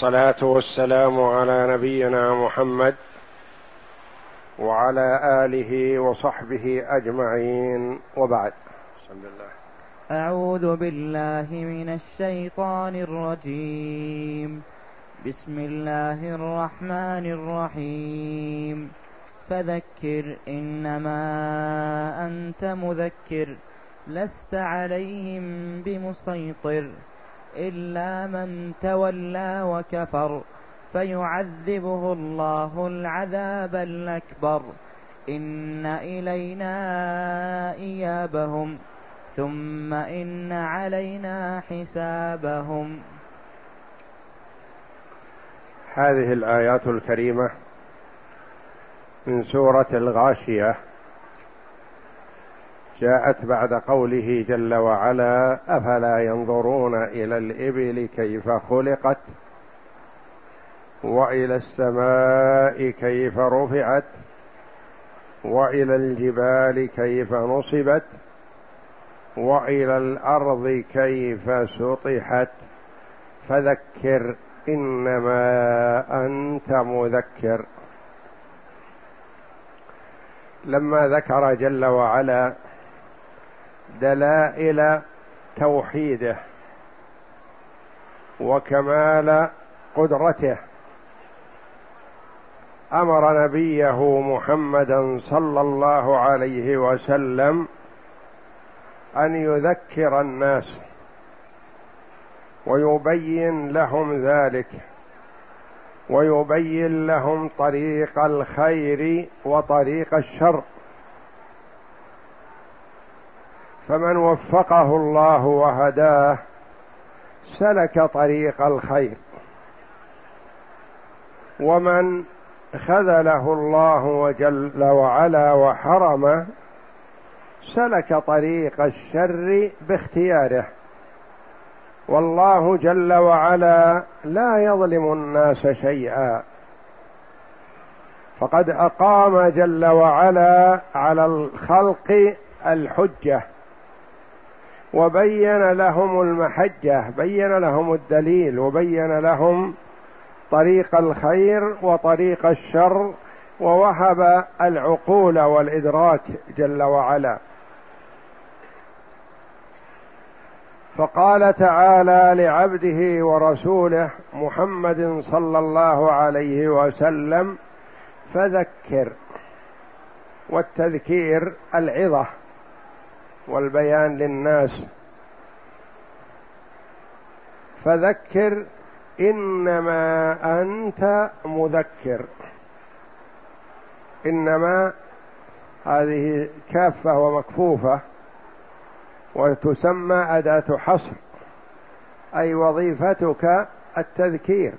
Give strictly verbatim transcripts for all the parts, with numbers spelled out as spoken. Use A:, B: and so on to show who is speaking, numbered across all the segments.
A: والصلاة والسلام على نبينا محمد وعلى آله وصحبه أجمعين، وبعد. بسم الله.
B: أعوذ بالله من الشيطان الرجيم. بسم الله الرحمن الرحيم. فذكر إنما أنت مذكر لست عليهم بمسيطر إلا من تولى وكفر فيعذبه الله العذاب الأكبر إن إلينا إيابهم ثم إن علينا حسابهم.
A: هذه الآيات الكريمة من سورة الغاشية جاءت بعد قوله جل وعلا: أفلا ينظرون إلى الإبل كيف خلقت وإلى السماء كيف رفعت وإلى الجبال كيف نصبت وإلى الأرض كيف سطحت فذكر إنما أنت مذكر. لما ذكر جل وعلا دلائل توحيده وكمال قدرته أمر نبيه محمدا صلى الله عليه وسلم أن يذكر الناس ويبين لهم ذلك ويبين لهم طريق الخير وطريق الشر، فمن وفقه الله وهداه سلك طريق الخير، ومن خذله الله وجل وعلا وحرمه سلك طريق الشر باختياره. والله جل وعلا لا يظلم الناس شيئا، فقد أقام جل وعلا على الخلق الحجة وبين لهم المحجة، بين لهم الدليل وبين لهم طريق الخير وطريق الشر، ووهب العقول والإدراك جل وعلا. فقال تعالى لعبده ورسوله محمد صلى الله عليه وسلم: فذكر. والتذكير العظة والبيان للناس. فذكر إنما أنت مذكر. إنما هذه كافة ومكفوفة وتسمى أداة حصر، أي وظيفتك التذكير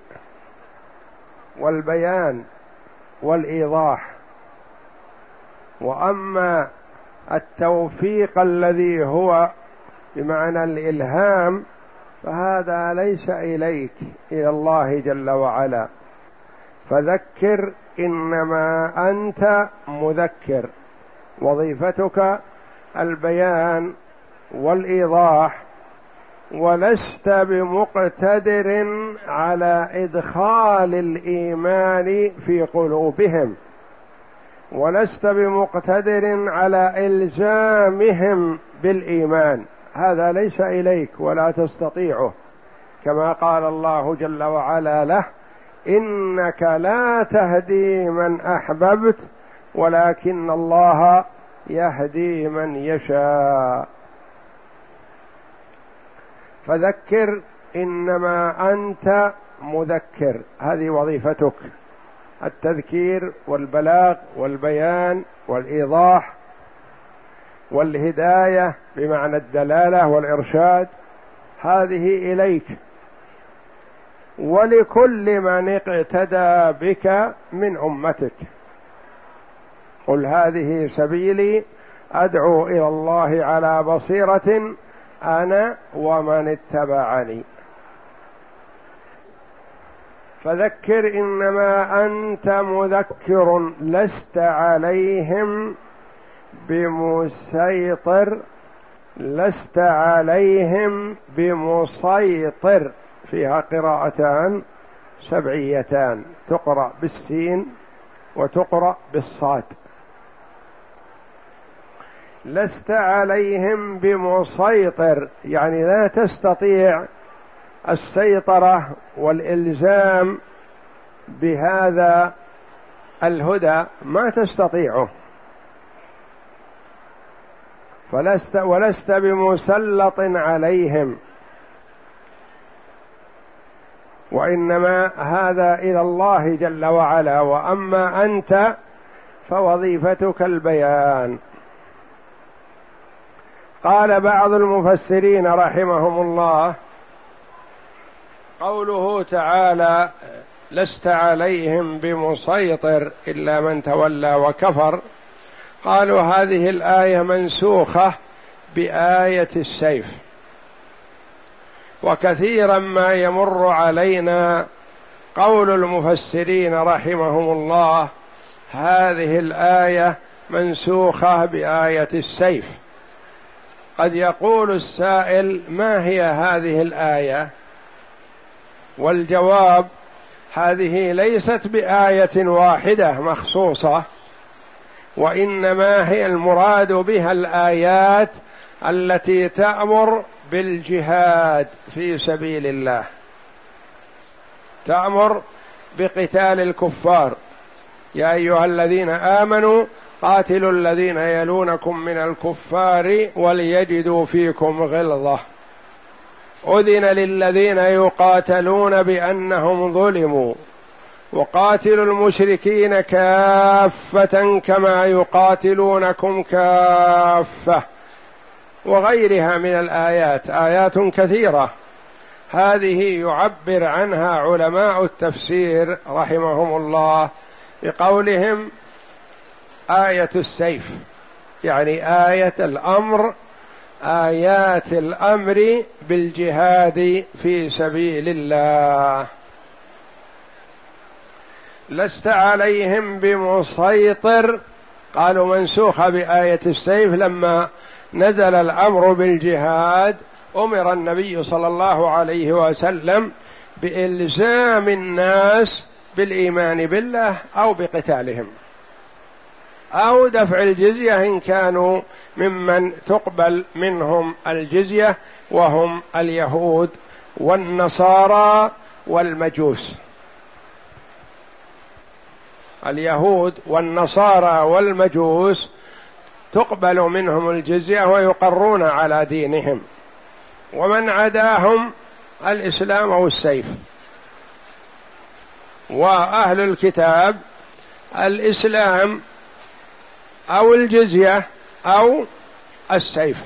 A: والبيان والإيضاح. وأما التوفيق الذي هو بمعنى الإلهام فهذا ليس إليك، إلى الله جل وعلا. فذكر إنما أنت مذكر، وظيفتك البيان والإيضاح، ولست بمقتدر على إدخال الإيمان في قلوبهم، ولست بمقتدر على إلزامهم بالإيمان، هذا ليس إليك ولا تستطيعه، كما قال الله جل وعلا له: إنك لا تهدي من أحببت ولكن الله يهدي من يشاء. فذكر إنما أنت مذكر، هذه وظيفتك، التذكير والبلاغ والبيان والإيضاح والهداية بمعنى الدلالة والإرشاد، هذه إليك ولكل من اقتدى بك من أمتك. قل هذه سبيلي أدعو إلى الله على بصيرة أنا ومن اتبعني. فذكر إنما أنت مذكر لست عليهم بمسيطر، لست عليهم بمسيطر، فيها قراءتان سبعيتان، تقرأ بالسين وتقرأ بالصاد. لست عليهم بمسيطر، يعني لا تستطيع السيطرة والإلزام بهذا الهدى، ما تستطيعه. فلست ولست بمسلط عليهم، وإنما هذا إلى الله جل وعلا، وأما أنت فوظيفتك البيان. قال بعض المفسرين رحمهم الله: قوله تعالى لست عليهم بمسيطر إلا من تولى وكفر، قالوا هذه الآية منسوخة بآية السيف. وكثيرا ما يمر علينا قول المفسرين رحمهم الله هذه الآية منسوخة بآية السيف. قد يقول السائل: ما هي هذه الآية؟ والجواب: هذه ليست بآية واحدة مخصوصة، وإنما هي المراد بها الآيات التي تأمر بالجهاد في سبيل الله، تأمر بقتال الكفار. يا أيها الذين آمنوا قاتلوا الذين يلونكم من الكفار وليجدوا فيكم غلظة، أذن للذين يقاتلون بأنهم ظلموا، وقاتلوا المشركين كافة كما يقاتلونكم كافة، وغيرها من الآيات، آيات كثيرة. هذه يعبر عنها علماء التفسير رحمهم الله بقولهم آية السيف، يعني آية الأمر، آيات الأمر بالجهاد في سبيل الله. لست عليهم بمسيطر، قالوا منسوخة بآية السيف. لما نزل الأمر بالجهاد أمر النبي صلى الله عليه وسلم بإلزام الناس بالإيمان بالله أو بقتالهم أو دفع الجزية إن كانوا ممن تقبل منهم الجزية، وهم اليهود والنصارى والمجوس. اليهود والنصارى والمجوس تقبل منهم الجزية ويقرون على دينهم، ومن عداهم الإسلام أو السيف. وأهل الكتاب الإسلام أو الجزية أو السيف.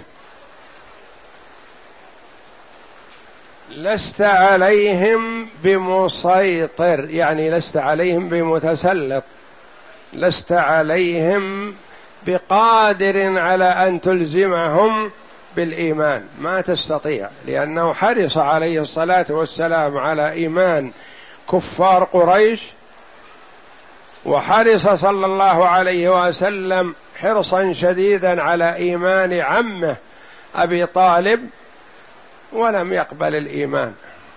A: لست عليهم بمسيطر، يعني لست عليهم بمتسلط، لست عليهم بقادر على أن تلزمهم بالإيمان، ما تستطيع، لأنه حرص عليه الصلاة والسلام على إيمان كفار قريش، وحرص صلى الله عليه وسلم حرصا شديدا على إيمان عمه أبي طالب، ولم يقبل الإيمان.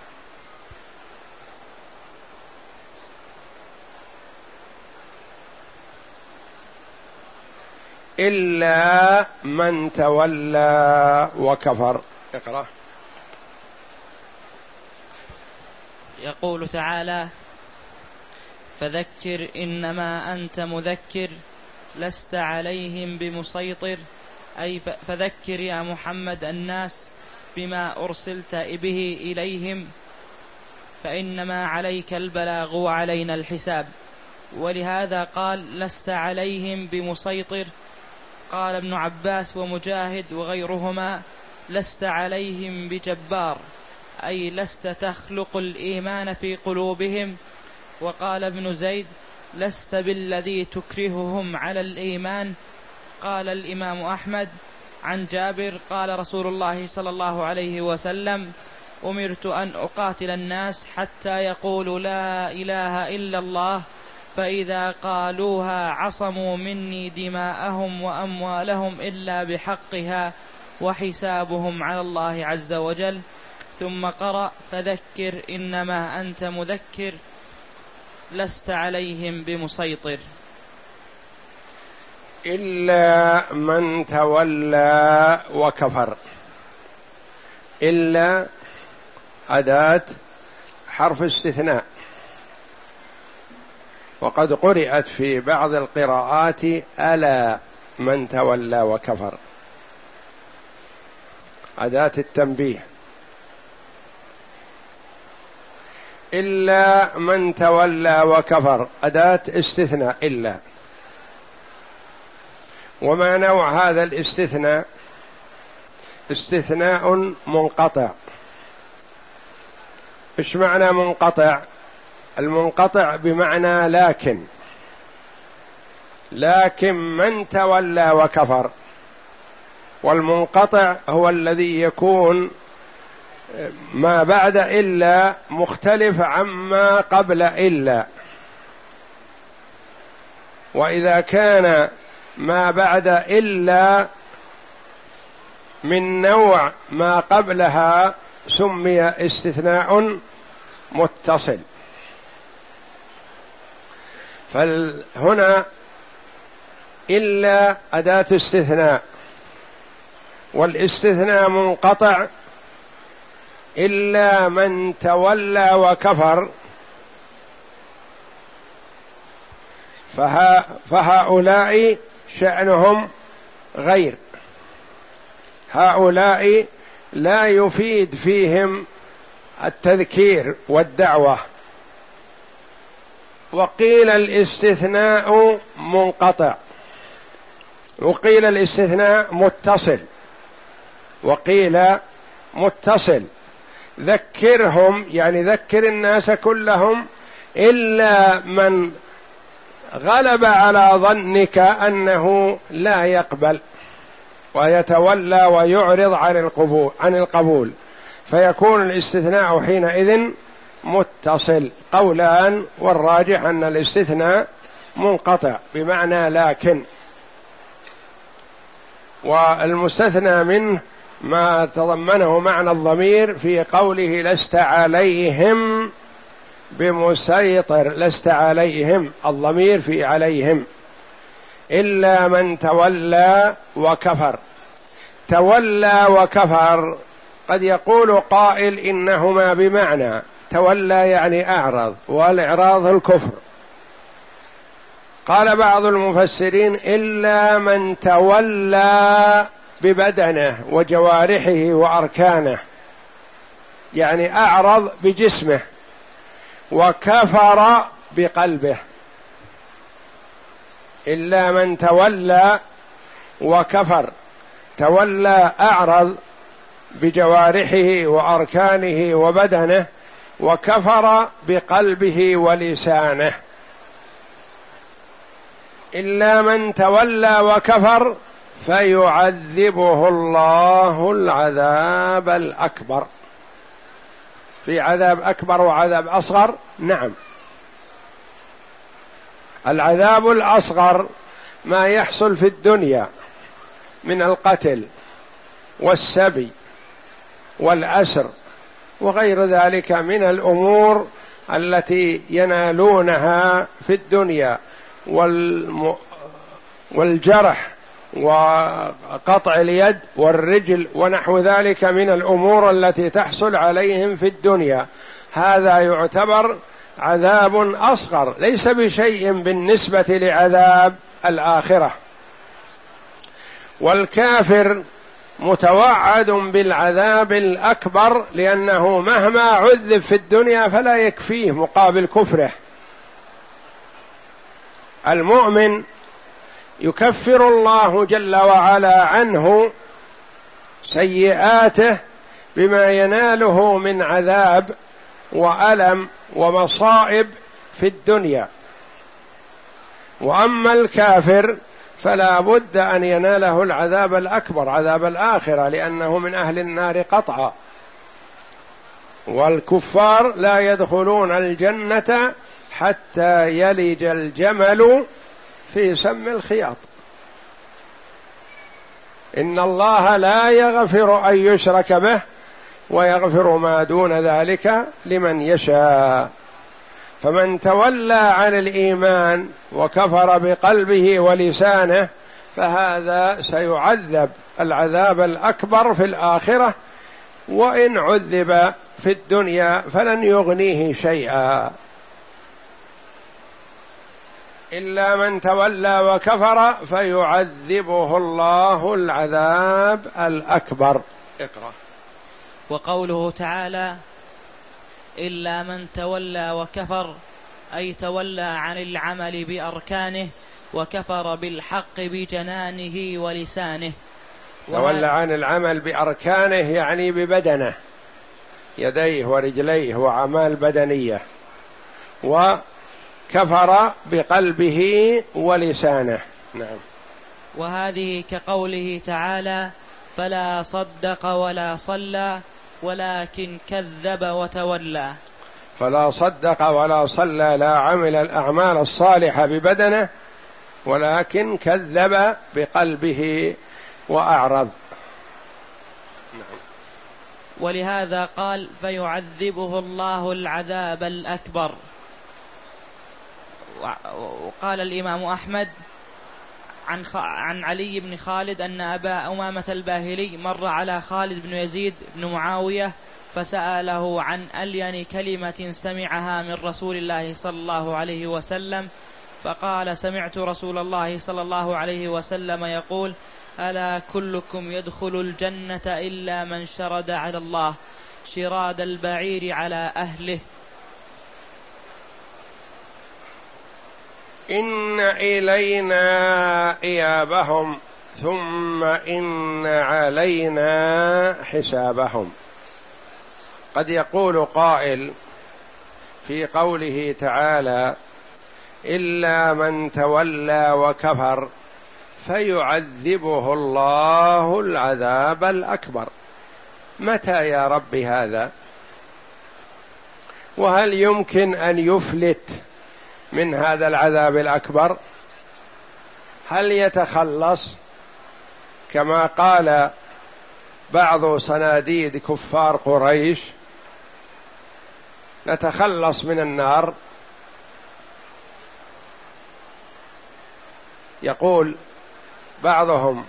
A: إلا من تولى وكفر. اقرأ.
B: يقول تعالى: فذكر إنما أنت مذكر لست عليهم بمسيطر، أي فذكر يا محمد الناس بما أرسلت به إليهم، فإنما عليك البلاغ وعلينا الحساب. ولهذا قال: لست عليهم بمسيطر. قال ابن عباس ومجاهد وغيرهما: لست عليهم بجبار، أي لست تخلق الإيمان في قلوبهم. وقال ابن زيد: لست بالذي تكرههم على الإيمان. قال الإمام أحمد عن جابر قال رسول الله صلى الله عليه وسلم: أمرت أن أقاتل الناس حتى يقولوا لا إله إلا الله، فإذا قالوها عصموا مني دماءهم وأموالهم إلا بحقها وحسابهم على الله عز وجل. ثم قرأ: فذكر إنما أنت مذكر لست عليهم بمسيطر.
A: إلا من تولى وكفر. إلا أداة حرف استثناء، وقد قرأت في بعض القراءات ألا من تولى وكفر، أداة التنبيه. إلا من تولى وكفر أداة استثناء إلا. وما نوع هذا الاستثناء؟ استثناء منقطع. إيش معنى منقطع؟ المنقطع بمعنى لكن، لكن من تولى وكفر. والمنقطع هو الذي يكون ما بعد إلا مختلف عما قبل إلا، وإذا كان ما بعد إلا من نوع ما قبلها سمي استثناء متصل. فهنا إلا أداة استثناء، والاستثناء منقطع. إلا من تولى وكفر فها فهؤلاء شأنهم غير، هؤلاء لا يفيد فيهم التذكير والدعوة. وقيل الاستثناء منقطع، وقيل الاستثناء متصل، وقيل متصل. ذكرهم يعني ذكر الناس كلهم إلا من غلب على ظنك أنه لا يقبل ويتولى ويعرض عن القبول عن القبول فيكون الاستثناء حينئذ متصل. قولان، والراجح أن الاستثناء منقطع بمعنى لكن. والمستثنى منه ما تضمنه معنى الضمير في قوله لست عليهم بمسيطر. لست عليهم، الضمير في عليهم. إلا من تولى وكفر. تولى وكفر قد يقول قائل إنهما بمعنى، تولى يعني أعرض، والإعراض الكفر. قال بعض المفسرين إلا من تولى ببدنه وجوارحه وأركانه، يعني أعرض بجسمه، وكفر بقلبه. إلا من تولى وكفر، تولى أعرض بجوارحه وأركانه وبدنه، وكفر بقلبه ولسانه. إلا من تولى وكفر فيعذبه الله العذاب الأكبر. في عذاب أكبر وعذاب أصغر؟ نعم. العذاب الأصغر ما يحصل في الدنيا من القتل والسبي والأسر وغير ذلك من الأمور التي ينالونها في الدنيا، والم... والجرح وقطع اليد والرجل ونحو ذلك من الأمور التي تحصل عليهم في الدنيا. هذا يعتبر عذاب أصغر، ليس بشيء بالنسبة لعذاب الآخرة. والكافر متوعد بالعذاب الأكبر، لأنه مهما عذب في الدنيا فلا يكفيه مقابل كفره. المؤمن يكفر الله جل وعلا عنه سيئاته بما يناله من عذاب وألم ومصائب في الدنيا. وأما الكافر فلا بد أن يناله العذاب الأكبر، عذاب الآخرة، لأنه من أهل النار قطعا. والكفار لا يدخلون الجنة حتى يلج الجمل في سم الخياط. إن الله لا يغفر أن يشرك به ويغفر ما دون ذلك لمن يشاء. فمن تولى عن الإيمان وكفر بقلبه ولسانه فهذا سيعذب العذاب الأكبر في الآخرة، وإن عذب في الدنيا فلن يغنيه شيئا. إلا من تولى وكفر فيعذبه الله العذاب الأكبر. اقرأ.
B: وقوله تعالى: إلا من تولى وكفر، أي تولى عن العمل بأركانه وكفر بالحق بجنانه ولسانه.
A: تولى عن العمل بأركانه يعني ببدنه، يديه ورجليه وأعمال بدنية، وكفر بقلبه ولسانه. نعم.
B: وهذه كقوله تعالى: فلا صدق ولا صلى ولكن كذب وتولى.
A: فلا صدق ولا صلى، لا عمل الأعمال الصالحة ببدنه ولكن كذب بقلبه وأعرض. نعم.
B: ولهذا قال: فيعذبه الله العذاب الأكبر. وقال الإمام أحمد عن عن علي بن خالد أن أبا أمامة الباهلي مر على خالد بن يزيد بن معاوية فسأله عن ألين كلمة سمعها من رسول الله صلى الله عليه وسلم، فقال: سمعت رسول الله صلى الله عليه وسلم يقول: ألا كلكم يدخل الجنة إلا من شرد على الله شراد البعير على أهله.
A: إن إلينا إيابهم ثم إن علينا حسابهم. قد يقول قائل في قوله تعالى: إلا من تولى وكفر فيعذبه الله العذاب الأكبر. متى يا رب هذا؟ وهل يمكن أن يفلت من هذا العذاب الأكبر؟ هل يتخلص كما قال بعض صناديد كفار قريش: نتخلص من النار؟ يقول بعضهم: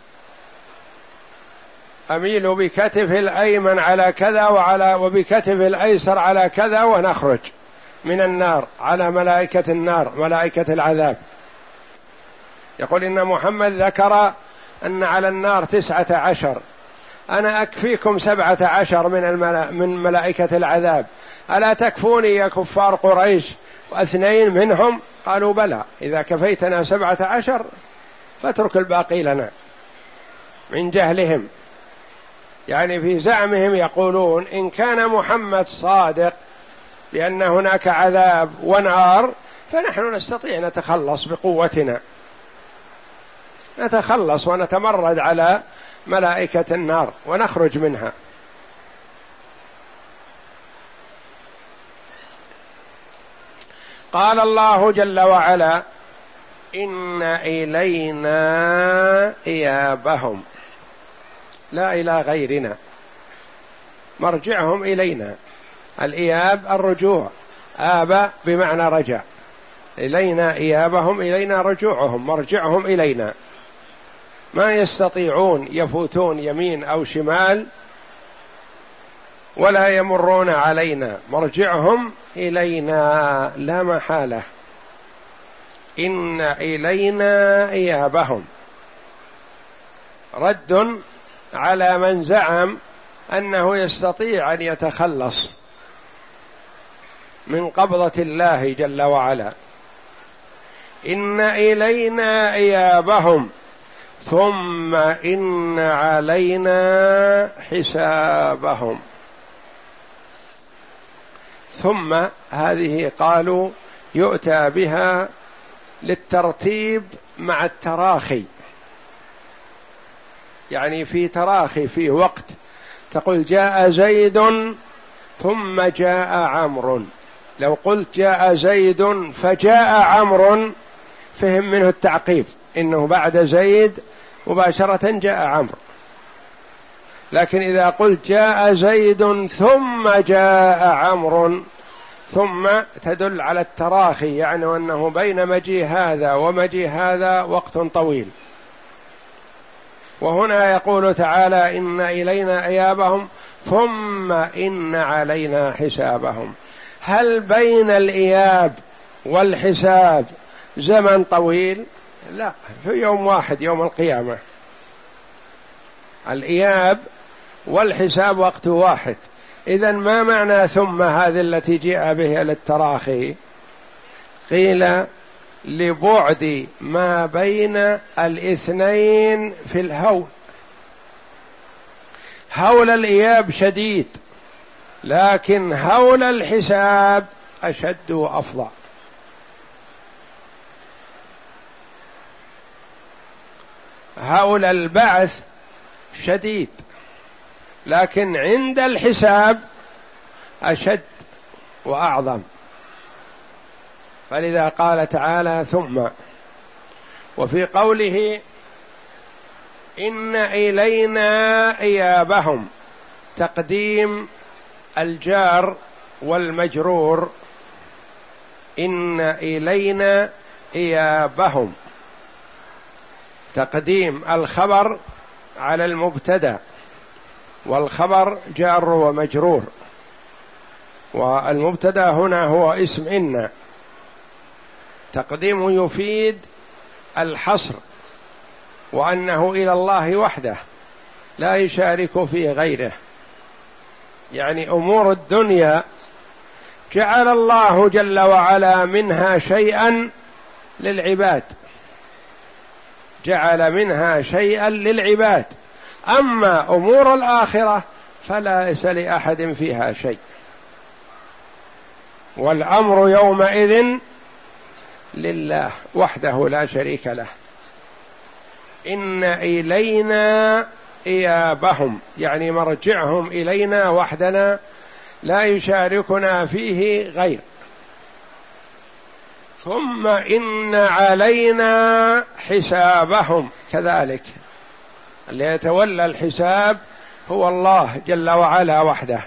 A: أميل بكتف الأيمن على كذا وعلى وبكتف الأيسر على كذا ونخرج من النار على ملائكة النار ملائكة العذاب. يقول إن محمد ذكر أن على النار تسعة عشر، أنا أكفيكم سبعة عشر من, الملا... من ملائكة العذاب، ألا تكفوني يا كفار قريش واثنين منهم؟ قالوا: بلى، إذا كفيتنا سبعة عشر فاترك الباقي لنا. من جهلهم، يعني في زعمهم يقولون إن كان محمد صادق بأن هناك عذاب ونار فنحن نستطيع نتخلص بقوتنا، نتخلص ونتمرد على ملائكة النار ونخرج منها. قال الله جل وعلا: إن إلينا إيابهم، لا إلى غيرنا، مرجعهم إلينا. الإياب الرجوع، آب بمعنى رجع، إلينا إيابهم، إلينا رجوعهم، مرجعهم إلينا. ما يستطيعون يفوتون يمين أو شمال ولا يمرون علينا، مرجعهم إلينا لا محالة. إن إلينا إيابهم، رد على من زعم أنه يستطيع أن يتخلص من قبضة الله جل وعلا. إن إلينا إيابهم ثم إن علينا حسابهم. ثم هذه قالوا يؤتى بها للترتيب مع التراخي، يعني في تراخي، في وقت تقول جاء زيد ثم جاء عمرو. لو قلت جاء زيد فجاء عمرو فهم منه التعقيب، إنه بعد زيد مباشرة جاء عمرو. لكن إذا قلت جاء زيد ثم جاء عمرو ثم تدل على التراخي، يعني أنه بين مجيء هذا ومجيء هذا وقت طويل. وهنا يقول تعالى إن إلينا إيابهم ثم إن علينا حسابهم. هل بين الإياب والحساب زمن طويل؟ لا، في يوم واحد، يوم القيامة. الإياب والحساب وقت واحد. إذن ما معنى ثم هذه التي جاء بها للتراخي؟ قيل لبعد ما بين الاثنين في الهول. هول الإياب شديد، لكن هول الحساب أشد وأفظع. هول البعث شديد، لكن عند الحساب أشد وأعظم. فلذا قال تعالى ثم. وفي قوله إن إلينا إيابهم، تقديم الجار والمجرور، إن إلينا إيابهم، تقديم الخبر على المبتدأ، والخبر جار ومجرور، والمبتدأ هنا هو اسم إن. تقديم يفيد الحصر، وأنه إلى الله وحده لا يشارك في غيره. يعني أمور الدنيا جعل الله جل وعلا منها شيئا للعباد، جعل منها شيئا للعباد. أما أمور الآخرة فليس لأحد فيها شيء، والأمر يومئذ لله وحده لا شريك له. إن إلينا إيابهم، يعني مرجعهم إلينا وحدنا لا يشاركنا فيه غير. ثم إن علينا حسابهم، كذلك اللي يتولى الحساب هو الله جل وعلا وحده،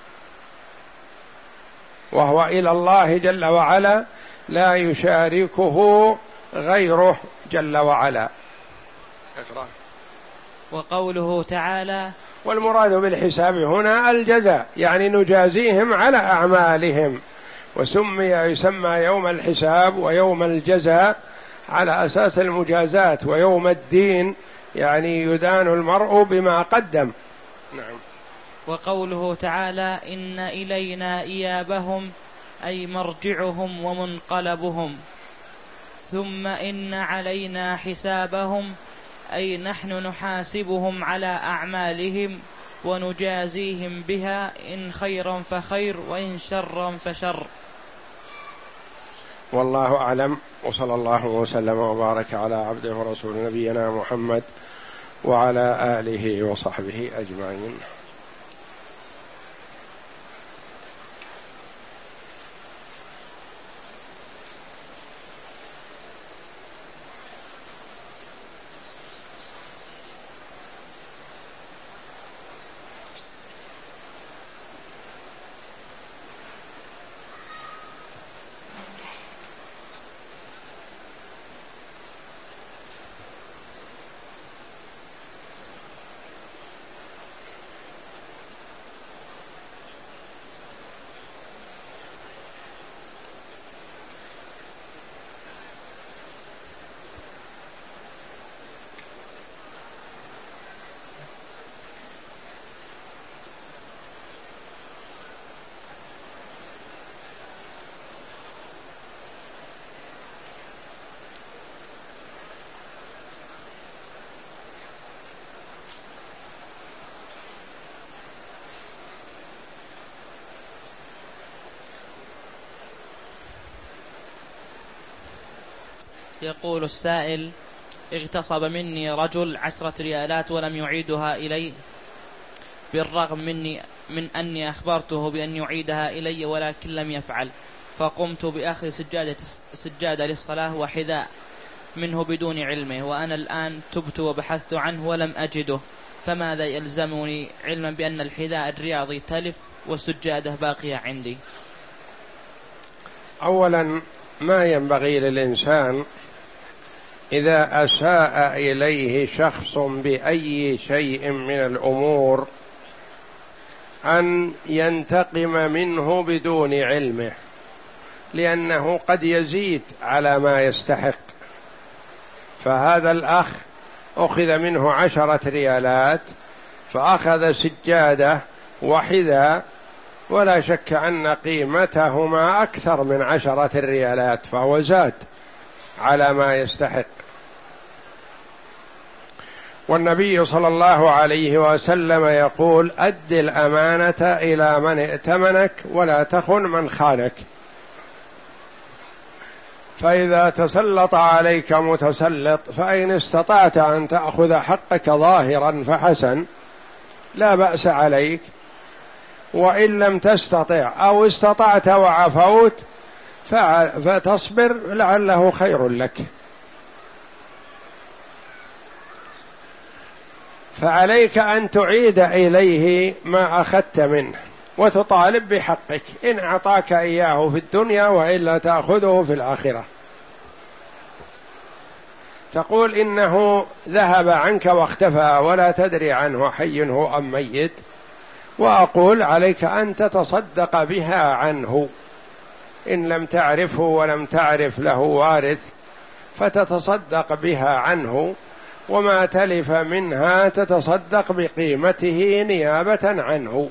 A: وهو إلى الله جل وعلا لا يشاركه غيره جل وعلا.
B: وقوله تعالى
A: والمراد بالحساب هنا الجزاء، يعني نجازيهم على أعمالهم. وسمي يسمى يوم الحساب ويوم الجزاء على أساس المجازات، ويوم الدين يعني يدان المرء بما قدم. نعم.
B: وقوله تعالى إن إلينا إيابهم، أي مرجعهم ومنقلبهم. ثم إن علينا حسابهم، أي نحن نحاسبهم على أعمالهم ونجازيهم بها، إن خيرا فخير وإن شرا فشر.
A: والله أعلم، وصلى الله وسلم وبارك على عبده ورسول نبينا محمد وعلى آله وصحبه أجمعين.
B: يقول السائل: اغتصب مني رجل عشرة ريالات ولم يعيدها إلي، بالرغم مني من أني أخبرته بأن يعيدها إلي ولكن لم يفعل، فقمت بأخذ سجادة, سجادة للصلاة وحذاء منه بدون علمه، وأنا الآن تبت وبحثت عنه ولم أجده، فماذا يلزمني علما بأن الحذاء الرياضي تلف والسجادة باقية عندي؟
A: أولا ما ينبغي للإنسان إذا أساء إليه شخص بأي شيء من الأمور أن ينتقم منه بدون علمه، لأنه قد يزيد على ما يستحق. فهذا الأخ أخذ منه عشرة ريالات فأخذ سجادة وحذاء، ولا شك أن قيمتهما أكثر من عشرة الريالات، فهو زاد على ما يستحق. والنبي صلى الله عليه وسلم يقول: أد الأمانة إلى من ائتمنك ولا تخن من خانك. فإذا تسلط عليك متسلط فإن استطعت أن تأخذ حقك ظاهرا فحسن، لا بأس عليك، وإن لم تستطع أو استطعت وعفوت فتصبر لعله خير لك. فعليك أن تعيد إليه ما أخذت منه وتطالب بحقك إن أعطاك إياه في الدنيا، وإلا تأخذه في الآخرة. تقول إنه ذهب عنك واختفى ولا تدري عنه حي هو أم ميت، وأقول عليك أن تتصدق بها عنه إن لم تعرفه ولم تعرف له وارث، فتتصدق بها عنه، وما تلف منها تتصدق بقيمته نيابة عنه.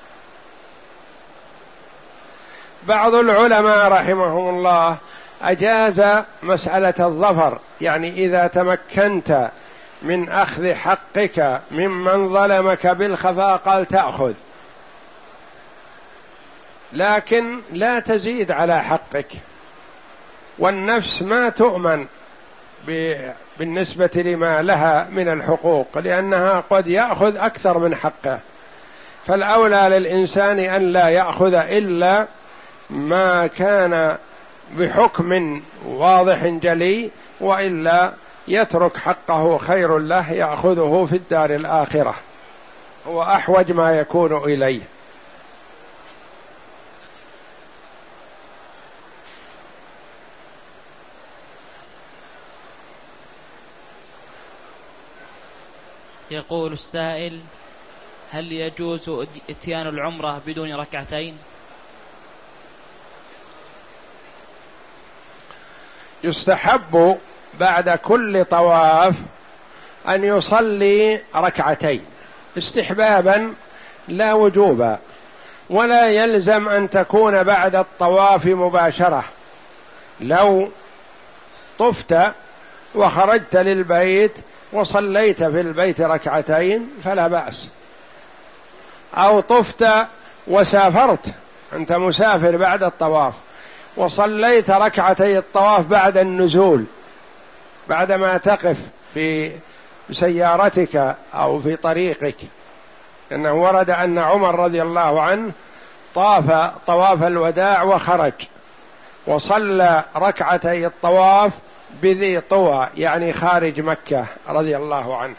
A: بعض العلماء رحمهم الله أجاز مسألة الظفر، يعني إذا تمكنت من أخذ حقك ممن ظلمك بالخفاء قال تأخذ، لكن لا تزيد على حقك، والنفس ما تؤمن بالنسبة لما لها من الحقوق، لأنها قد يأخذ أكثر من حقه. فالأولى للإنسان أن لا يأخذ إلا ما كان بحكم واضح جلي، وإلا يترك حقه خير له، يأخذه في الدار الآخرة، هو أحوج ما يكون إليه.
B: يقول السائل: هل يجوز إتيان العمرة بدون ركعتين؟
A: يستحب بعد كل طواف أن يصلي ركعتين استحبابا لا وجوبا، ولا يلزم أن تكون بعد الطواف مباشرة. لو طفت وخرجت للبيت وصليت في البيت ركعتين فلا بأس، أو طفت وسافرت، أنت مسافر بعد الطواف وصليت ركعتي الطواف بعد النزول، بعدما تقف في سيارتك أو في طريقك، إنه ورد أن عمر رضي الله عنه طاف طواف الوداع وخرج وصلى ركعتي الطواف بذي طوى، يعني خارج مكة رضي الله عنه.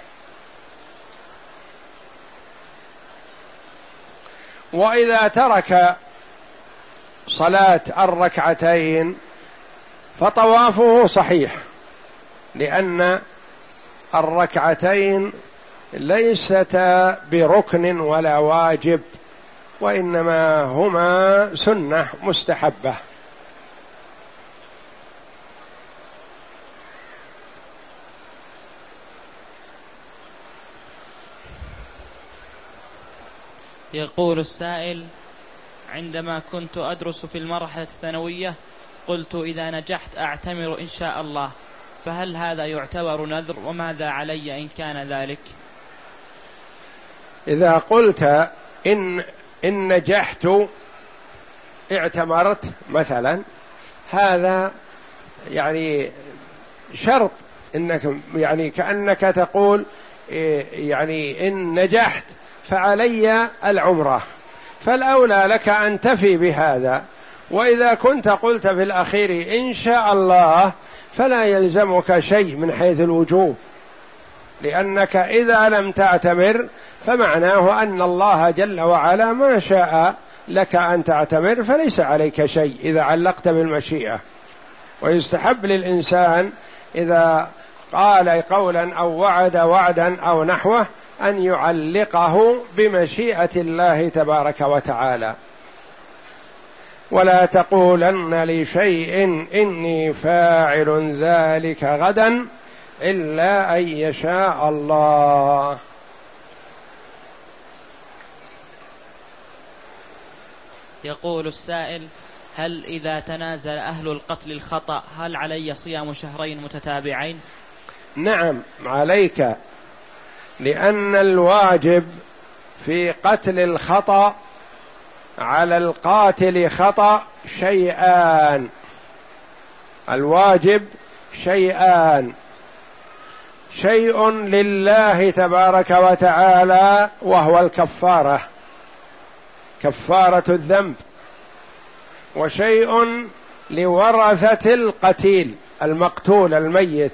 A: وإذا ترك صلاة الركعتين فطوافه صحيح، لأن الركعتين ليستا بركن ولا واجب، وإنما هما سنة مستحبة.
B: يقول السائل: عندما كنت أدرس في المرحلة الثانوية قلت إذا نجحت أعتمر إن شاء الله، فهل هذا يعتبر نذر؟ وماذا علي إن كان ذلك؟
A: إذا قلت إن, إن نجحت اعتمرت مثلا، هذا يعني شرط، إنك يعني كأنك تقول يعني إن نجحت فعلي العمرة، فالأولى لك أن تفي بهذا. وإذا كنت قلت في الأخير إن شاء الله فلا يلزمك شيء من حيث الوجوب، لأنك إذا لم تعتمر فمعناه أن الله جل وعلا ما شاء لك أن تعتمر فليس عليك شيء إذا علقت بالمشيئة. ويستحب للإنسان إذا قال قولا أو وعد وعدا أو نحوه أن يعلقه بمشيئة الله تبارك وتعالى. ولا تقولن لشيء إني فاعل ذلك غدا إلا أن يشاء الله.
B: يقول السائل: هل إذا تنازل أهل القتل الخطأ هل علي صيام شهرين متتابعين؟
A: نعم عليك، لأن الواجب في قتل الخطأ على القاتل خطأ شيئان. الواجب شيئان: شيء لله تبارك وتعالى وهو الكفارة، كفارة الذنب، وشيء لورثة القتيل المقتول الميت،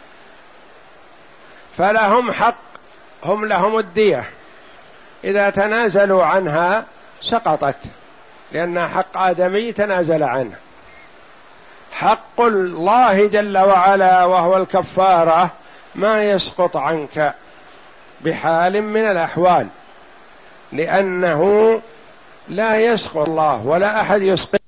A: فلهم حق، هم لهم الدية، إذا تنازلوا عنها سقطت، لأن حق آدمي تنازل عنه. حق الله جل وعلا وهو الكفارة ما يسقط عنك بحال من الأحوال، لأنه لا يسقط الله ولا أحد يسقط.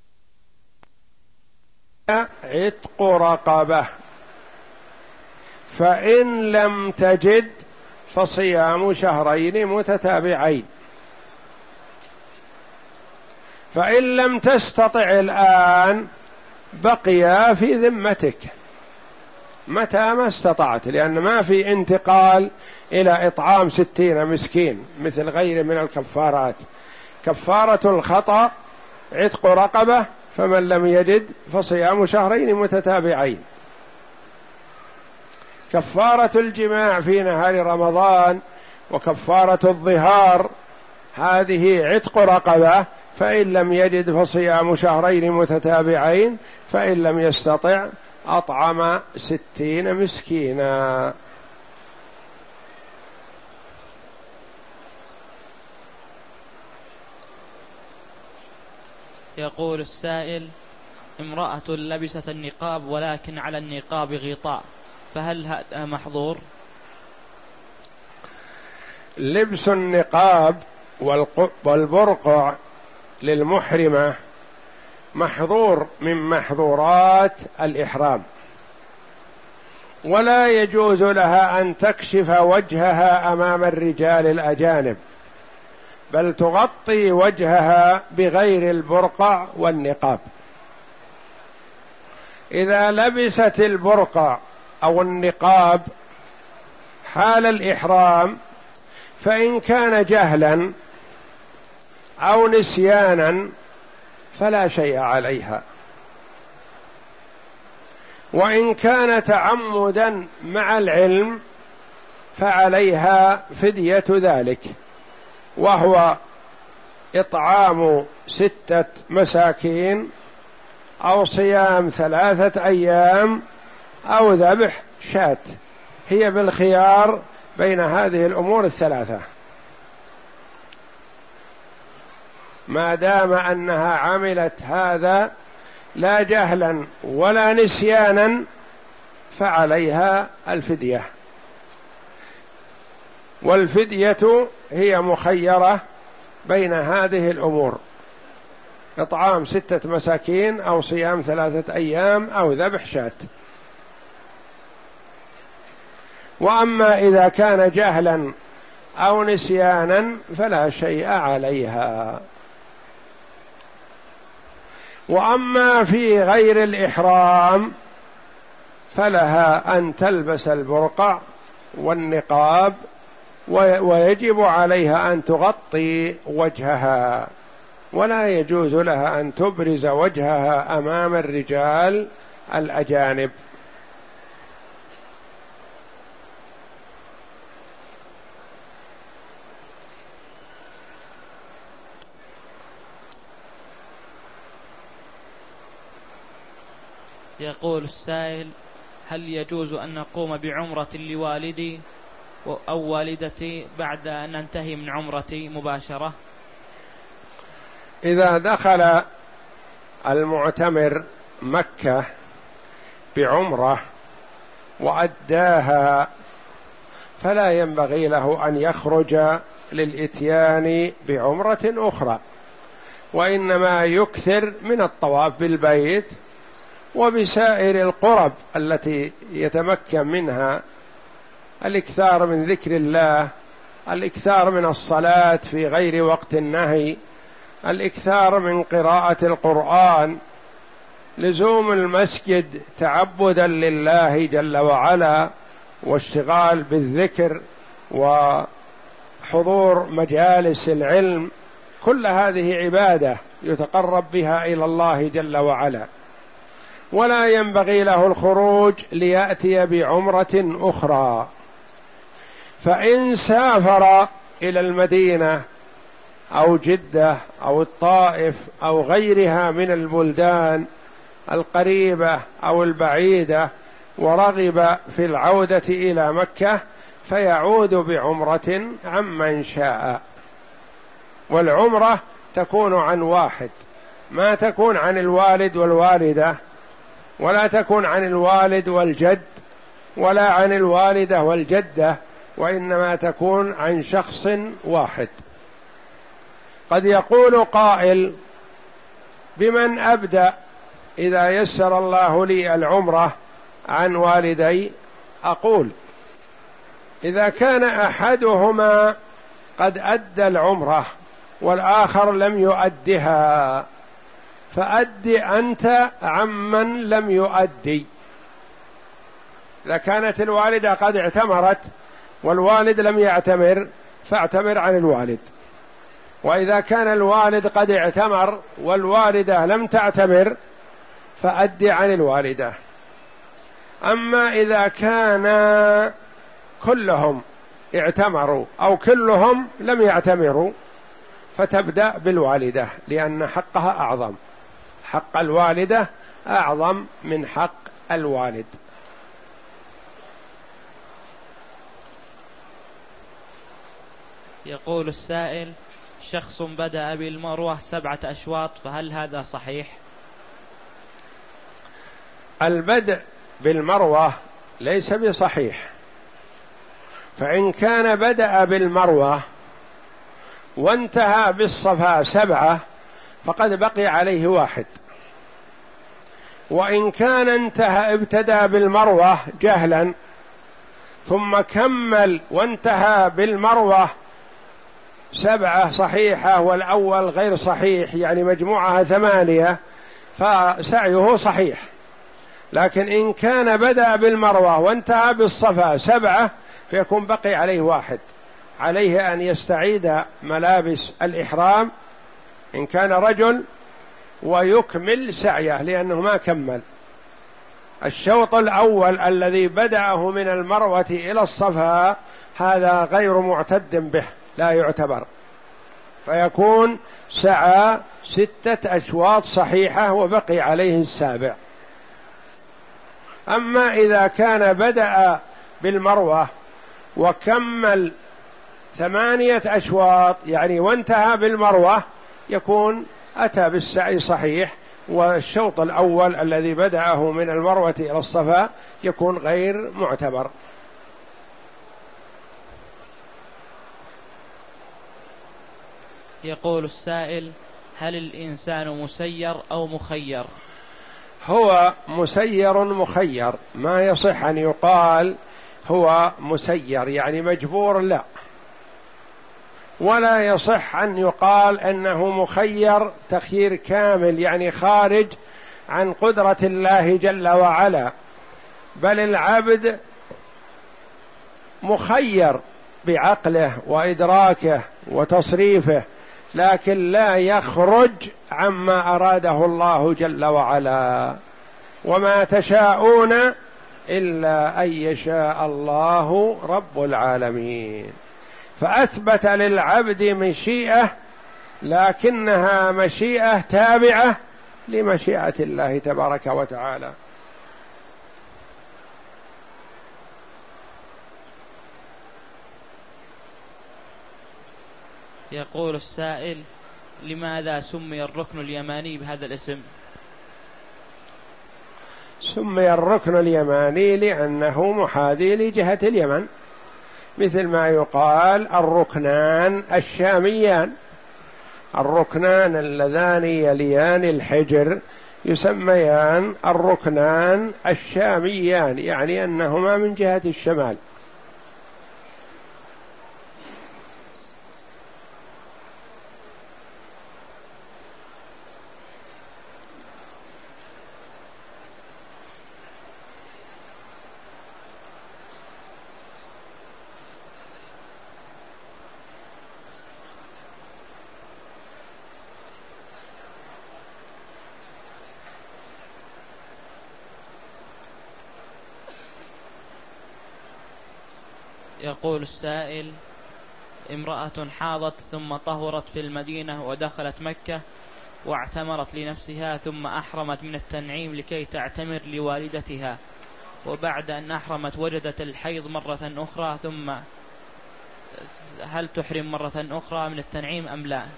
A: عتق رقبة، فإن لم تجد فصيام شهرين متتابعين. فإن لم تستطع الآن بقي في ذمتك متى ما استطعت، لأن ما في انتقال إلى إطعام ستين مسكين مثل غيره من الكفارات. كفارة الخطأ عتق رقبة، فمن لم يجد فصيام شهرين متتابعين. كفارة الجماع في نهار رمضان وكفارة الظهار هذه عتق رقبة، فإن لم يجد فصيام شهرين متتابعين، فإن لم يستطع أطعم ستين مسكينا.
B: يقول السائل: امرأة لبست النقاب ولكن على النقاب غطاء، فهل هذا محظور؟
A: لبس النقاب والبرقع للمحرمة محظور من محظورات الإحرام، ولا يجوز لها أن تكشف وجهها أمام الرجال الأجانب، بل تغطي وجهها بغير البرقع والنقاب. إذا لبست البرقع أو النقاب حال الإحرام، فإن كان جهلا أو نسيانا فلا شيء عليها، وإن كان تعمدا مع العلم فعليها فدية ذلك، وهو إطعام ستة مساكين أو صيام ثلاثة أيام أو ذبح شاة. هي بالخيار بين هذه الأمور الثلاثة، ما دام أنها عملت هذا لا جهلا ولا نسيانا فعليها الفدية. والفدية هي مخيرة بين هذه الأمور: إطعام ستة مساكين أو صيام ثلاثة أيام أو ذبح شاة. وأما إذا كان جهلا أو نسيانا فلا شيء عليها. وأما في غير الإحرام فلها أن تلبس البرقع والنقاب، ويجب عليها أن تغطي وجهها، ولا يجوز لها أن تبرز وجهها أمام الرجال الأجانب.
B: يقول السائل: هل يجوز أن نقوم بعمرة لوالدي أو والدتي بعد أن ننتهي من عمرتي مباشرة؟
A: إذا دخل المعتمر مكة بعمرة وأداها فلا ينبغي له أن يخرج للإتيان بعمرة أخرى، وإنما يكثر من الطواف بالبيت وبسائر القرب التي يتمكن منها، الإكثار من ذكر الله، الإكثار من الصلاة في غير وقت النهي، الإكثار من قراءة القرآن، لزوم المسجد تعبدا لله جل وعلا، واشتغال بالذكر وحضور مجالس العلم، كل هذه عبادة يتقرب بها إلى الله جل وعلا. ولا ينبغي له الخروج ليأتي بعمرة أخرى. فإن سافر إلى المدينة أو جدة أو الطائف أو غيرها من البلدان القريبة أو البعيدة ورغب في العودة إلى مكة فيعود بعمرة عمن شاء. والعمرة تكون عن واحد، ما تكون عن الوالد والوالدة، ولا تكون عن الوالد والجد، ولا عن الوالدة والجدة، وإنما تكون عن شخص واحد. قد يقول قائل: بمن أبدأ إذا يسر الله لي العمرة عن والدي أقول إذا كان أحدهما قد أدى العمرة والآخر لم يؤدها فأد أنت عمن لم يؤدي. إذا كانت الوالدة قد اعتمرت والوالد لم يعتمر فاعتمر عن الوالد، وإذا كان الوالد قد اعتمر والوالدة لم تعتمر فأد عن الوالدة. أما إذا كان كلهم اعتمروا أو كلهم لم يعتمروا فتبدأ بالوالدة، لأن حقها أعظم، حق الوالدة أعظم من حق الوالد.
B: يقول السائل: شخص بدأ بالمروة سبعة أشواط، فهل هذا صحيح؟
A: البدء بالمروة ليس بصحيح، فإن كان بدأ بالمروة وانتهى بالصفا سبعة فقد بقي عليه واحد، وإن كان انتهى ابتدأ بالمروة جهلا ثم كمل وانتهى بالمروة سبعة صحيحة والأول غير صحيح، يعني مجموعها ثمانية، فسعيه صحيح. لكن إن كان بدأ بالمروة وانتهى بالصفا سبعة فيكون بقي عليه واحد، عليه أن يستعيد ملابس الإحرام إن كان رجل ويكمل سعيه، لأنه ما كمل الشوط الأول الذي بدأه من المروة إلى الصفا، هذا غير معتد به لا يعتبر، فيكون سعى ستة أشواط صحيحة وبقي عليه السابع. أما إذا كان بدأ بالمروة وكمل ثمانية أشواط يعني وانتهى بالمروة، يكون أتى بالسعي صحيح، والشوط الأول الذي بدأه من المروة إلى الصفا يكون غير معتبر.
B: يقول السائل: هل الإنسان مسير أو مخير؟
A: هو مسير مخير، ما يصح أن يقال هو مسير يعني مجبور، لا، ولا يصح أن يقال أنه مخير تخيير كامل يعني خارج عن قدرة الله جل وعلا، بل العبد مخير بعقله وإدراكه وتصريفه، لكن لا يخرج عما أراده الله جل وعلا. وما تشاءون إلا أن يشاء الله رب العالمين. فأثبت للعبد مشيئة، لكنها مشيئة تابعة لمشيئة الله تبارك وتعالى.
B: يقول السائل: لماذا سمي الركن اليماني بهذا الاسم؟
A: سمي الركن اليماني لأنه محاذي لجهة اليمن، مثل ما يقال الركنان الشاميان، الركنان اللذان يليان الحجر يسميان الركنان الشاميان، يعني أنهما من جهة الشمال.
B: يقول السائل: امرأة حاضت ثم طهرت في المدينة ودخلت مكة واعتمرت لنفسها ثم أحرمت من التنعيم لكي تعتمر لوالدتها، وبعد أن أحرمت وجدت الحيض مرة أخرى، ثم هل تحرم مرة أخرى من التنعيم أم لا؟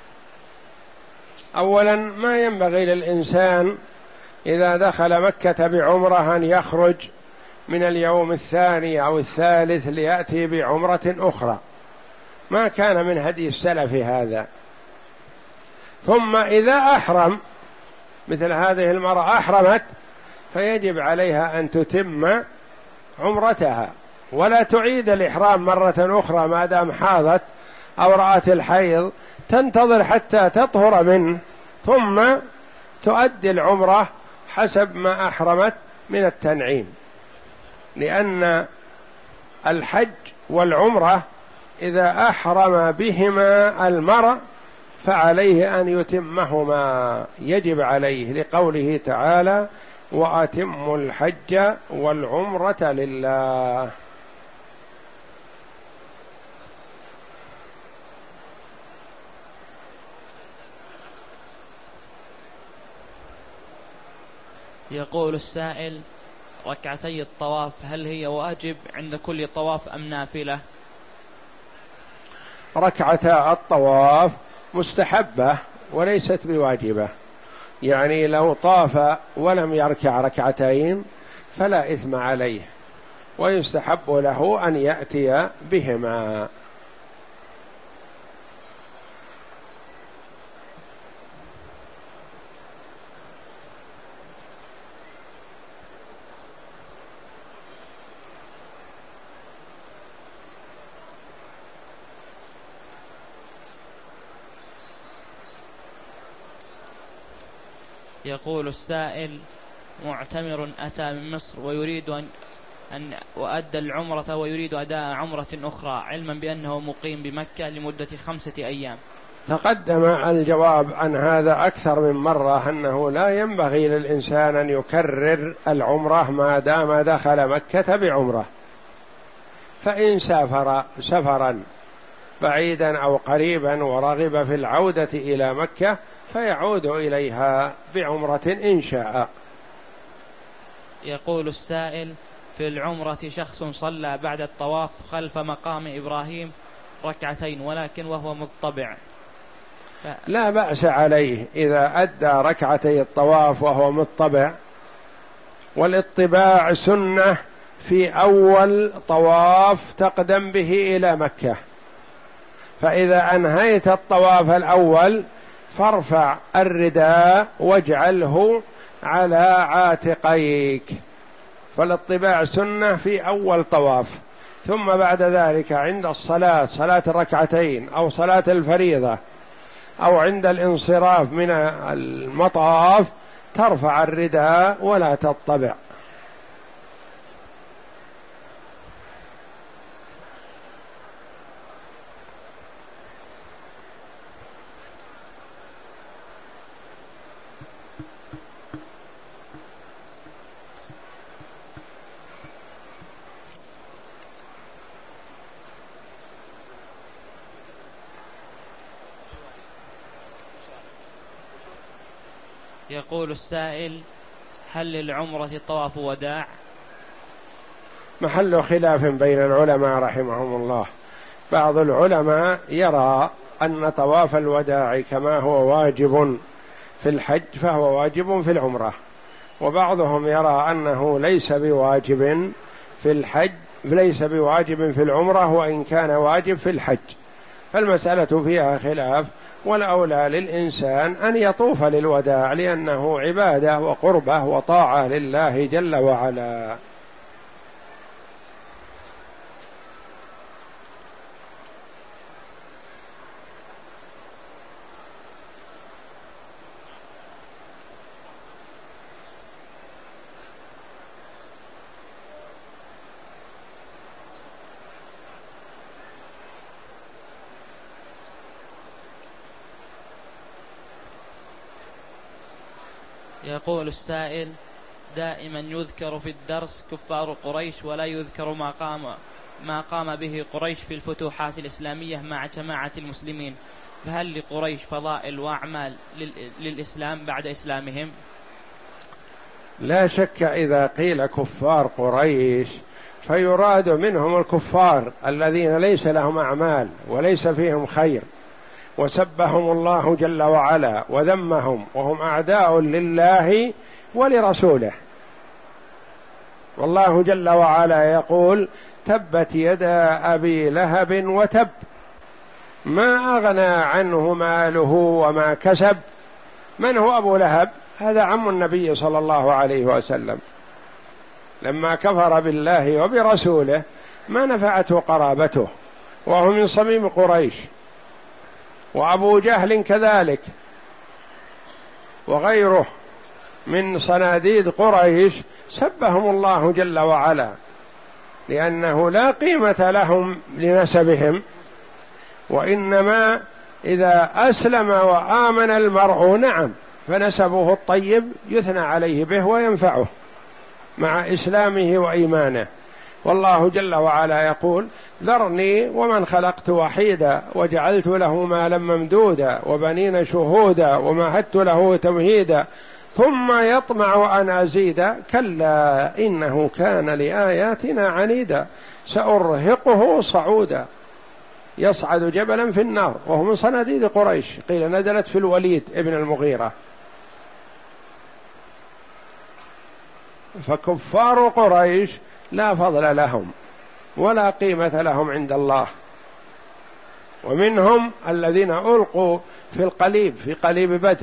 A: أولا ما ينبغي للإنسان إذا دخل مكة بعمرة أن يخرج من اليوم الثاني أو الثالث ليأتي بعمرة أخرى، ما كان من هدي السلف هذا. ثم إذا أحرم مثل هذه المرأة أحرمت فيجب عليها أن تتم عمرتها ولا تعيد الإحرام مرة أخرى ما دام حاضت أو رأت الحيض، تنتظر حتى تطهر منه ثم تؤدي العمرة حسب ما أحرمت من التنعيم، لأن الحج والعمرة إذا أحرم بهما المرء فعليه أن يتمهما، يجب عليه لقوله تعالى: وأتموا الحج والعمرة لله.
B: يقول السائل: ركعتي الطواف هل هي واجب عند كل طواف أم نافلة؟
A: ركعتا الطواف مستحبة وليست بواجبة، يعني لو طاف ولم يركع ركعتين فلا إثم عليه، ويستحب له أن يأتي بهما.
B: يقول السائل: معتمر أتى من مصر ويريد أن أن وأدى العمرة ويريد أداء عمرة أخرى، علما بأنه مقيم بمكة لمدة خمسة أيام.
A: تقدم الجواب عن هذا أكثر من مرة، أنه لا ينبغي للإنسان أن يكرر العمرة ما دام دخل مكة بعمرة، فإن سافر سفرا بعيدا أو قريبا ورغب في العودة إلى مكة فيعود إليها بعمرة إن شاء.
B: يقول السائل: في العمرة شخص صلى بعد الطواف خلف مقام إبراهيم ركعتين ولكن وهو مضطبع،
A: ف... لا بأس عليه إذا أدى ركعتي الطواف وهو مضطبع، والاطباع سنة في أول طواف تقدم به إلى مكة، فإذا أنهيت الطواف الأول فارفع الرداء واجعله على عاتقيك، فالاطباع سنة في أول طواف، ثم بعد ذلك عند الصلاة، صلاة الركعتين أو صلاة الفريضة أو عند الانصراف من المطاف ترفع الرداء ولا تطبع.
B: يقول السائل: هل للعمرة طواف وداع؟
A: محل خلاف بين العلماء رحمهم الله، بعض العلماء يرى أن طواف الوداع كما هو واجب في الحج فهو واجب في العمرة، وبعضهم يرى أنه ليس بواجب في الحج ليس بواجب في العمرة وإن كان واجب في الحج، فالمسألة فيها خلاف، والأولى للإنسان أن يطوف للوداع لأنه عبادة وقربة وطاعة لله جل وعلا.
B: يقول السائل: دائما يذكر في الدرس كفار قريش ولا يذكر ما قام ما قام به قريش في الفتوحات الإسلامية مع جماعة المسلمين، فهل لقريش فضائل وأعمال للإسلام بعد إسلامهم؟
A: لا شك إذا قيل كفار قريش فيراد منهم الكفار الذين ليس لهم أعمال وليس فيهم خير، وسبهم الله جل وعلا وذمهم وهم أعداء لله ولرسوله، والله جل وعلا يقول: تبت يدا أبي لهب وتب ما أغنى عنه ماله وما كسب. من هو أبو لهب؟ هذا عم النبي صلى الله عليه وسلم، لما كفر بالله وبرسوله ما نفعته قرابته، وهو من صميم قريش، وأبو جهل كذلك، وغيره من صناديد قريش سبهم الله جل وعلا، لأنه لا قيمة لهم لنسبهم، وإنما إذا أسلم وآمن المرء نعم فنسبه الطيب يثنى عليه به وينفعه مع إسلامه وإيمانه. والله جل وعلا يقول: ذرني ومن خلقت وحيدا وجعلت له مالا ممدودا وبنين شهودا ومهدت له تمهيدا ثم يطمع أن أزيد كلا إنه كان لآياتنا عنيدا سأرهقه صعودا. يصعد جبلا في النار، وهو من صناديد قريش، قيل نزلت في الوليد ابن المغيرة. فكفار قريش لا فضل لهم ولا قيمة لهم عند الله، ومنهم الذين ألقوا في القليب في قليب بدر،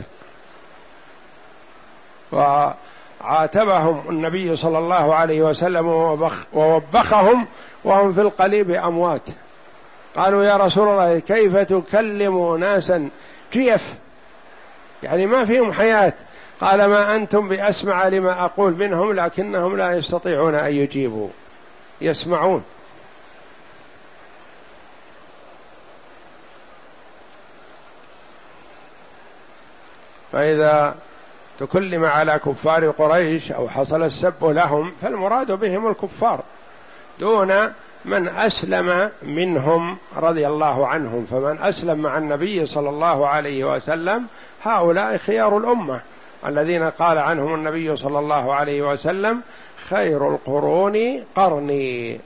A: وعاتبهم النبي صلى الله عليه وسلم ووبخهم وهم في القليب أموات. قالوا: يا رسول الله كيف تكلم ناسا جيف، يعني ما فيهم حياة؟ قال: ما أنتم بأسمع لما أقول منهم لكنهم لا يستطيعون أن يجيبوا، يسمعون. فإذا تكلم على كفار قريش أو حصل السب لهم فالمراد بهم الكفار دون من أسلم منهم رضي الله عنهم. فمن أسلم مع النبي صلى الله عليه وسلم هؤلاء خيار الأمة الذين قال عنهم النبي صلى الله عليه وسلم: خير القرون قرني.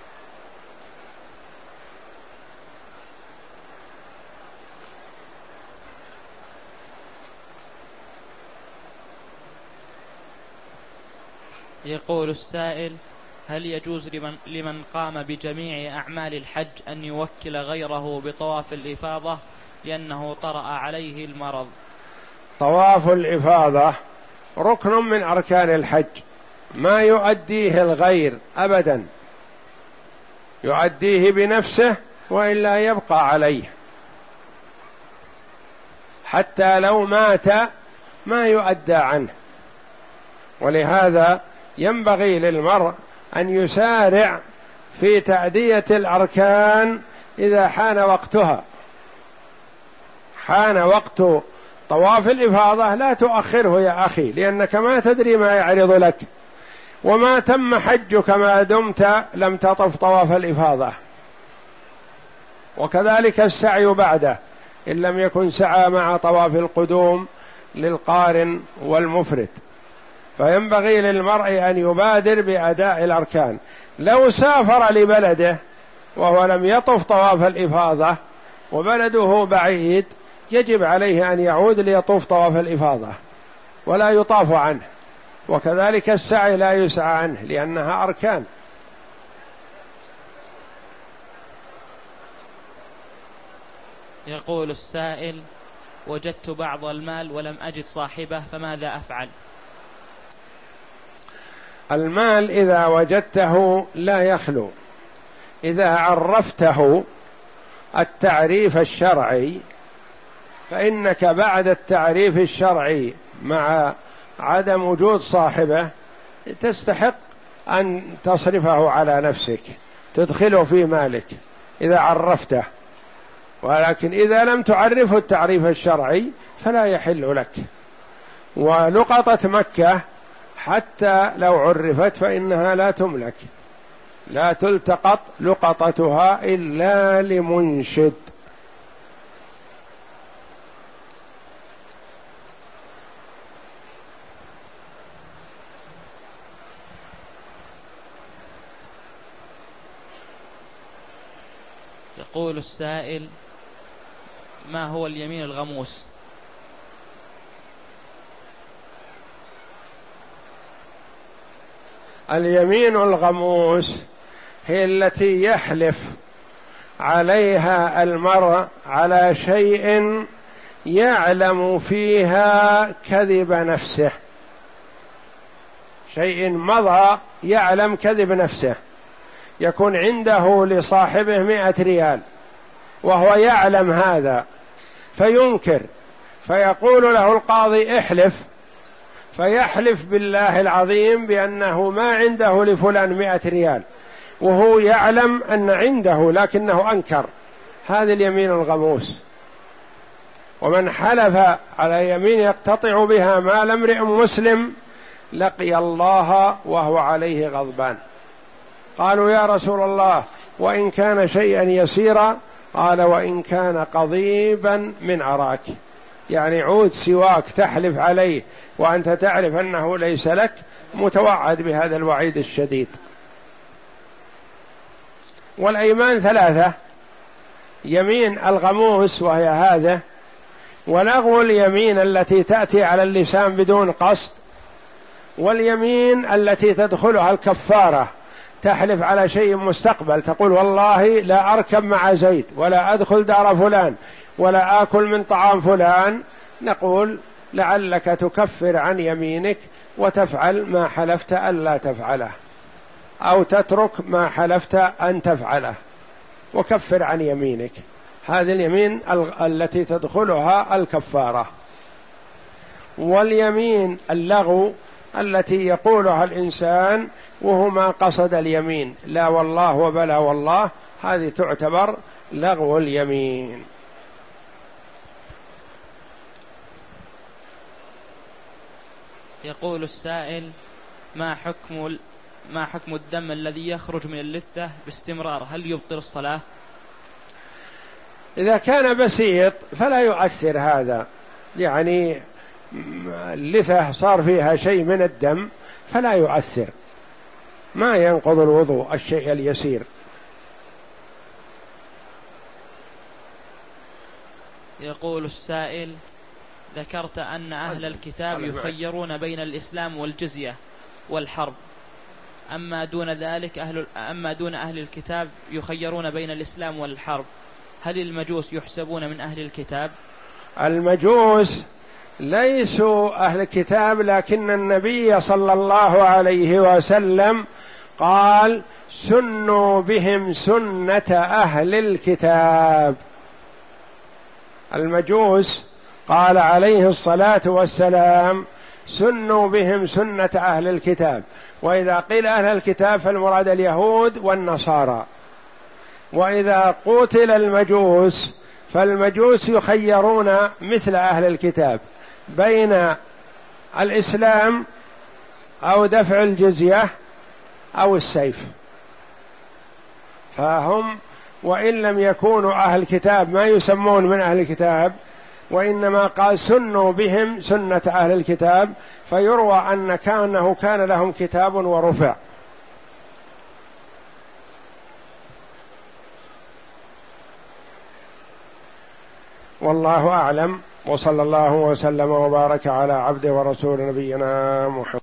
B: يقول السائل: هل يجوز لمن, لمن قام بجميع أعمال الحج أن يوكل غيره بطواف الإفاضة لأنه طرأ عليه المرض؟
A: طواف الإفاضة ركن من أركان الحج، ما يؤديه الغير أبدا، يؤديه بنفسه وإلا يبقى عليه، حتى لو مات ما يؤدى عنه. ولهذا ينبغي للمرء أن يسارع في تأدية الأركان إذا حان وقتها. حان وقت طواف الإفاضة لا تؤخره يا أخي، لأنك ما تدري ما يعرض لك، وما تم حجك ما دمت لم تطف طواف الإفاضة. وكذلك السعي بعده إن لم يكن سعى مع طواف القدوم للقارن والمفرد. فينبغي للمرء أن يبادر بأداء الأركان. لو سافر لبلده وهو لم يطف طواف الإفاضة وبلده بعيد يجب عليه أن يعود ليطوف طواف الإفاضة ولا يطاف عنه، وكذلك السعي لا يسعى عنه لأنها أركان.
B: يقول السائل: وجدت بعض المال ولم أجد صاحبه فماذا أفعل؟
A: المال إذا وجدته لا يخلو، إذا عرفته التعريف الشرعي فإنك بعد التعريف الشرعي مع عدم وجود صاحبه تستحق أن تصرفه على نفسك، تدخله في مالك إذا عرفته. ولكن إذا لم تعرفه التعريف الشرعي فلا يحل لك. ولقطة مكة حتى لو عرفت فإنها لا تملك، لا تلتقط لقطتها إلا لمنشد.
B: يقول السائل: ما هو اليمين الغموس؟
A: اليمين الغموس هي التي يحلف عليها المرء على شيء يعلم فيها كذب نفسه، شيء مضى يعلم كذب نفسه، يكون عنده لصاحبه مئة ريال وهو يعلم هذا فينكر، فيقول له القاضي احلف، فيحلف بالله العظيم بأنه ما عنده لفلان مئة ريال وهو يعلم أن عنده لكنه أنكر. هذه اليمين الغموس. ومن حلف على يمين يقتطع بها مال امرئ مسلم لقي الله وهو عليه غضبان. قالوا يا رسول الله وإن كان شيئا يسيرا؟ قال وإن كان قضيبا من عراك، يعني عود سواك تحلف عليه وأنت تعرف أنه ليس لك، متوعد بهذا الوعيد الشديد. والأيمان ثلاثة: يمين الغموس وهي هذا، ولغو اليمين التي تأتي على اللسان بدون قصد، واليمين التي تدخلها الكفارة، تحلف على شيء مستقبل، تقول والله لا أركب مع زيد ولا أدخل دار فلان ولا آكل من طعام فلان، نقول لعلك تكفر عن يمينك وتفعل ما حلفت ألا تفعله، أو تترك ما حلفت أن تفعله وكفر عن يمينك. هذه اليمين التي تدخلها الكفارة. واليمين اللغو التي يقولها الإنسان وهو ما قصد اليمين، لا والله وبلا والله، هذه تعتبر لغو اليمين.
B: يقول السائل: ما حكم ما حكم الدم الذي يخرج من اللثة باستمرار، هل يبطل الصلاة؟
A: إذا كان بسيط فلا يؤثر هذا، يعني اللثة صار فيها شيء من الدم فلا يؤثر، ما ينقض الوضوء الشيء اليسير.
B: يقول السائل: ذكرت أن أهل الكتاب يخيرون بين الإسلام والجزية والحرب، أما دون ذلك أهل أما دون أهل الكتاب يخيرون بين الإسلام والحرب، هل المجوس يحسبون من أهل الكتاب؟
A: المجوس ليسوا أهل الكتاب، لكن النبي صلى الله عليه وسلم قال: سنوا بهم سنة أهل الكتاب. المجوس قال عليه الصلاة والسلام: سنوا بهم سنة أهل الكتاب. وإذا قيل أهل الكتاب فالمراد اليهود والنصارى. وإذا قتل المجوس فالمجوس يخيرون مثل أهل الكتاب بين الإسلام أو دفع الجزية أو السيف، فهم وإن لم يكونوا أهل الكتاب ما يسمون من أهل الكتاب، وإنما قال سنوا بهم سنة أهل الكتاب، فيروى أن كانه كان لهم كتاب ورفع. والله أعلم، وصلى الله وسلم وبارك على عبده ورسول نبينا محمد.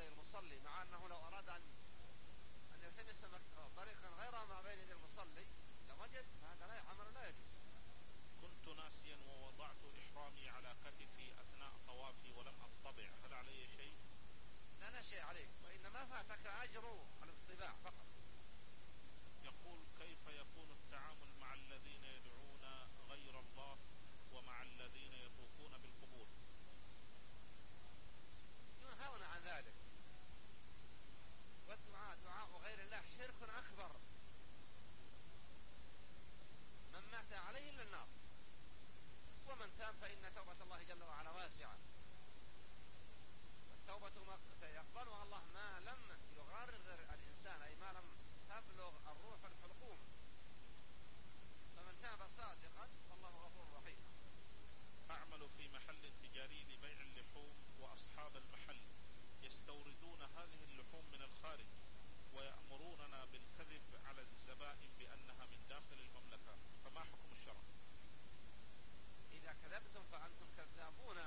C: مع أنه لو أراد أن يلتمس طريقا غير ما بين يدي المصلي وجد هذا لا عمل لا يجوز.
D: كنت ناسيا ووضعت إحرامي على كتفي أثناء طوافي ولم أطبع، هل علي شيء؟
C: لا لا شيء عليك، وإنما فاتك أجر على الطباع فقط.
D: يقول كيف يكون التعامل مع الذين يدعون غير الله ومع الذين يطوفون بالقبور؟
C: ينهون عن ذلك، والدعاء دعاء غير الله شرك أكبر، من مات عليه إلا النار، ومن تاب فإن توبة الله جل وعلا واسعة، التوبة يقبلها الله ما لم يغرغر الإنسان، أي ما لم تبلغ الروح الحلقوم، فمن تاب صادقا فالله غفور رحيم.
D: أعمل في محل تجاري لبيع اللحوم، وأصحاب المحل يستوردون هذه اللحوم من الخارج ويأمروننا بالكذب على الزبائن بأنها من داخل المملكة، فما حكم الشرع؟
C: إذا كذبتم فأنتم كذابون